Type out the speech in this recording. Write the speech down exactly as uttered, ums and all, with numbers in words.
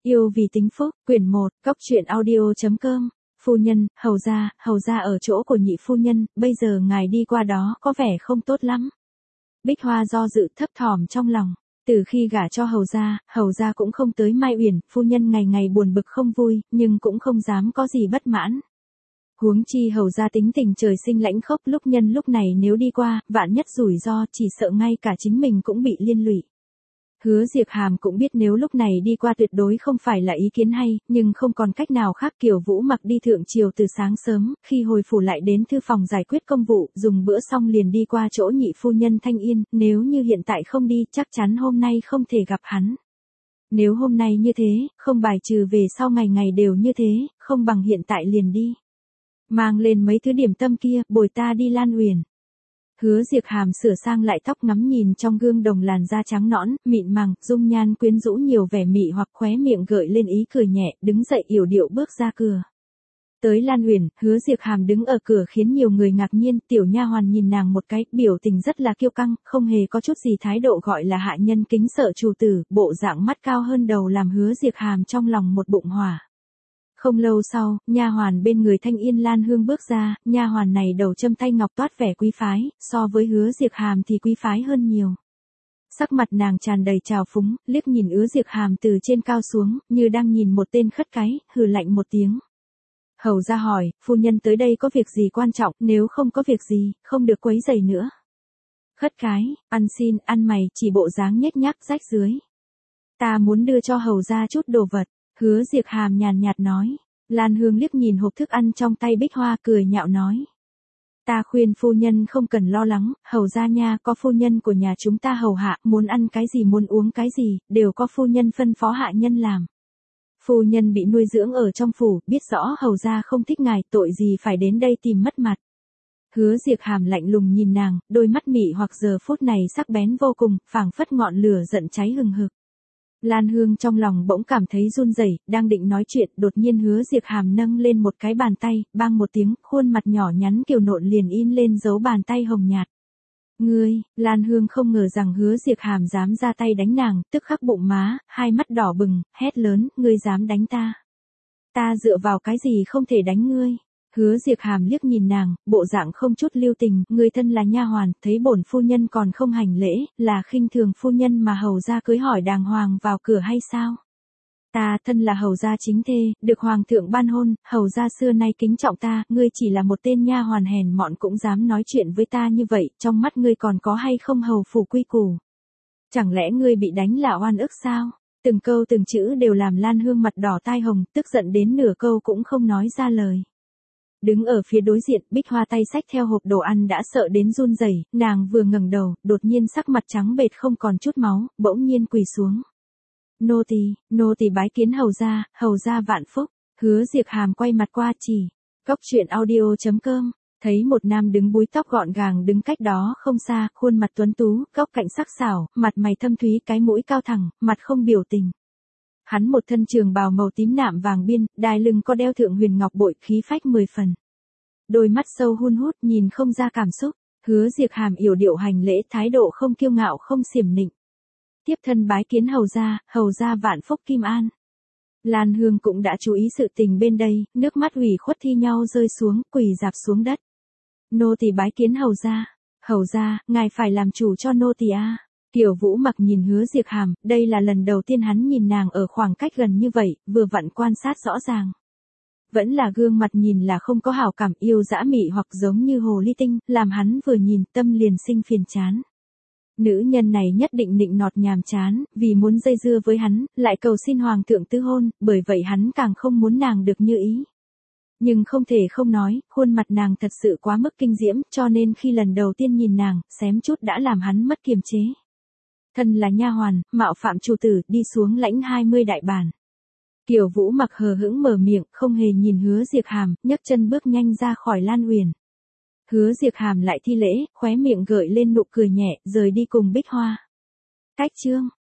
Yêu vì tính phúc, quyển một, cóc truyện audio chấm com. Phu nhân, hầu gia, hầu gia ở chỗ của nhị phu nhân, bây giờ ngài đi qua đó có vẻ không tốt lắm. Bích Hoa do dự thấp thỏm trong lòng. Từ khi gả cho hầu gia, hầu gia cũng không tới Mai Uyển, phu nhân ngày ngày buồn bực không vui, nhưng cũng không dám có gì bất mãn. Huống chi hầu gia tính tình trời sinh lãnh khốc, lúc nhân lúc này nếu đi qua, vạn nhất rủi ro, chỉ sợ ngay cả chính mình cũng bị liên lụy. Hứa Diệp Hàm cũng biết nếu lúc này đi qua tuyệt đối không phải là ý kiến hay, nhưng không còn cách nào khác. Kiều Vũ mặc đi thượng triều từ sáng sớm, khi hồi phủ lại đến thư phòng giải quyết công vụ, dùng bữa xong liền đi qua chỗ nhị phu nhân Thanh Yên, nếu như hiện tại không đi, chắc chắn hôm nay không thể gặp hắn. Nếu hôm nay như thế, không bài trừ về sau ngày ngày đều như thế, không bằng hiện tại liền đi. Mang lên mấy thứ điểm tâm kia, bồi ta đi Lan Uyển. Hứa Diệp Hàm sửa sang lại tóc, ngắm nhìn trong gương đồng làn da trắng nõn, mịn màng, dung nhan quyến rũ nhiều vẻ mị hoặc, khóe miệng gợi lên ý cười nhẹ, đứng dậy yểu điệu bước ra cửa. Tới Lan Uyển, Hứa Diệp Hàm đứng ở cửa khiến nhiều người ngạc nhiên, tiểu nha hoàn nhìn nàng một cái, biểu tình rất là kiêu căng, không hề có chút gì thái độ gọi là hạ nhân kính sợ chủ tử, bộ dạng mắt cao hơn đầu làm Hứa Diệp Hàm trong lòng một bụng hỏa. Không lâu sau, nha hoàn bên người Thanh Yên Lan Hương bước ra, nha hoàn này đầu châm tay ngọc toát vẻ quý phái, so với Hứa Diệp Hàm thì quý phái hơn nhiều. Sắc mặt nàng tràn đầy trào phúng, liếc nhìn Hứa Diệp Hàm từ trên cao xuống, như đang nhìn một tên khất cái, hừ lạnh một tiếng. Hầu gia hỏi, phu nhân tới đây có việc gì quan trọng, nếu không có việc gì, không được quấy rầy nữa. Khất cái, ăn xin, ăn mày, chỉ bộ dáng nhếch nhác rách dưới. Ta muốn đưa cho hầu gia chút đồ vật. Hứa Diệp Hàm nhàn nhạt nói. Lan Hương liếc nhìn hộp thức ăn trong tay Bích Hoa cười nhạo nói. Ta khuyên phu nhân không cần lo lắng, hầu gia nha, có phu nhân của nhà chúng ta hầu hạ, muốn ăn cái gì muốn uống cái gì, đều có phu nhân phân phó hạ nhân làm. Phu nhân bị nuôi dưỡng ở trong phủ, biết rõ hầu gia không thích ngài, tội gì phải đến đây tìm mất mặt. Hứa Diệp Hàm lạnh lùng nhìn nàng, đôi mắt mị hoặc giờ phút này sắc bén vô cùng, phảng phất ngọn lửa giận cháy hừng hực. Lan Hương trong lòng bỗng cảm thấy run rẩy, đang định nói chuyện, đột nhiên Hứa Diệp Hàm nâng lên một cái bàn tay, bang một tiếng, khuôn mặt nhỏ nhắn kiều nộn liền in lên dấu bàn tay hồng nhạt. Ngươi, Lan Hương không ngờ rằng Hứa Diệp Hàm dám ra tay đánh nàng, tức khắc bụng má, hai mắt đỏ bừng, hét lớn, ngươi dám đánh ta. Ta dựa vào cái gì không thể đánh ngươi. Hứa Diệp Hàm liếc nhìn nàng, bộ dạng không chút lưu tình, người thân là nha hoàn, thấy bổn phu nhân còn không hành lễ, là khinh thường phu nhân mà hầu gia cưới hỏi đàng hoàng vào cửa hay sao? Ta thân là hầu gia chính thê, được hoàng thượng ban hôn, hầu gia xưa nay kính trọng ta, ngươi chỉ là một tên nha hoàn hèn mọn cũng dám nói chuyện với ta như vậy, trong mắt ngươi còn có hay không hầu phủ quy củ? Chẳng lẽ ngươi bị đánh là oan ức sao? Từng câu từng chữ đều làm Lan Hương mặt đỏ tai hồng, tức giận đến nửa câu cũng không nói ra lời. Đứng ở phía đối diện, Bích Hoa tay xách theo hộp đồ ăn đã sợ đến run rẩy, nàng vừa ngẩng đầu, đột nhiên sắc mặt trắng bệch không còn chút máu, bỗng nhiên quỳ xuống. Nô tỳ, nô tỳ bái kiến hầu gia, hầu gia vạn phúc. Hứa Diệp Hàm quay mặt qua chỉ. Cóc truyện audio chấm com. Thấy một nam đứng búi tóc gọn gàng đứng cách đó không xa, khuôn mặt tuấn tú, góc cạnh sắc sảo, mặt mày thâm thúy, cái mũi cao thẳng, mặt không biểu tình. Hắn một thân trường bào màu tím nạm vàng biên, đai lưng có đeo thượng huyền ngọc bội, khí phách mười phần. Đôi mắt sâu hun hút nhìn không ra cảm xúc. Hứa Diệp Hàm yểu điệu hành lễ, thái độ không kiêu ngạo không xiểm nịnh. Tiếp thân bái kiến hầu gia, hầu gia vạn phúc kim an. Lan Hương cũng đã chú ý sự tình bên đây, nước mắt ủy khuất thi nhau rơi xuống, quỳ rạp xuống đất. Nô tỳ bái kiến hầu gia, hầu gia, ngài phải làm chủ cho nô tỳ a. Kiều Vũ mặc nhìn Hứa Diệp Hàm, đây là lần đầu tiên hắn nhìn nàng ở khoảng cách gần như vậy, vừa vặn quan sát rõ ràng. Vẫn là gương mặt nhìn là không có hảo cảm, yêu dã mị hoặc giống như hồ ly tinh, làm hắn vừa nhìn tâm liền sinh phiền chán. Nữ nhân này nhất định nịnh nọt nhàm chán, vì muốn dây dưa với hắn, lại cầu xin hoàng thượng tứ hôn, bởi vậy hắn càng không muốn nàng được như ý. Nhưng không thể không nói, khuôn mặt nàng thật sự quá mức kinh diễm, cho nên khi lần đầu tiên nhìn nàng, xém chút đã làm hắn mất kiềm chế. Thân là nha hoàn, mạo phạm chủ tử, đi xuống lãnh hai mươi đại bản. Kiều Vũ mặc hờ hững mở miệng, không hề nhìn Hứa Diệp Hàm, nhấc chân bước nhanh ra khỏi Lan Uyển. Hứa Diệp Hàm lại thi lễ, khóe miệng gợi lên nụ cười nhẹ, rời đi cùng Bích Hoa. Cách chương